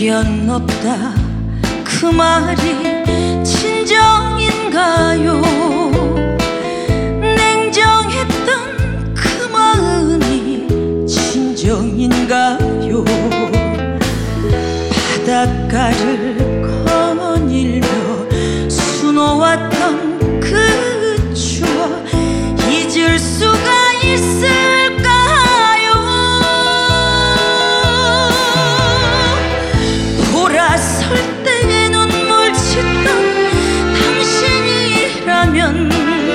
미련 없다 그 말이 진정인가요? 냉정했던 그 마음이 진정인가요? 바닷가를 거닐며 수놓았던 그 추억 잊을 수가 있을까요? 돌아설 때 눈물 짓던 당신이라면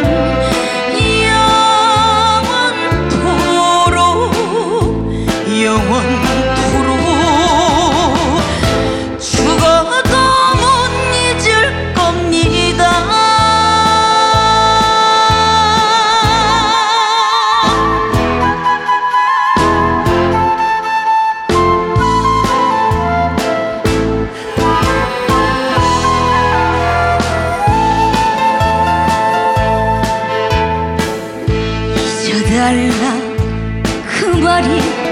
영원토록 죽어도 못 잊을 겁니다. 잊어달라 그 말이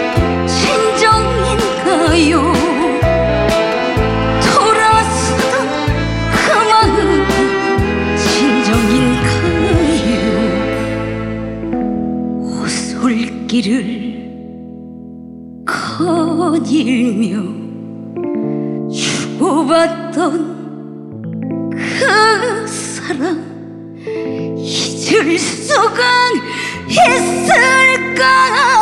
진정인가요? 돌아서던 그 마음 진정인가요? 오솔길을 거닐며 주고받던 그 사랑 잊을 수가 있을까?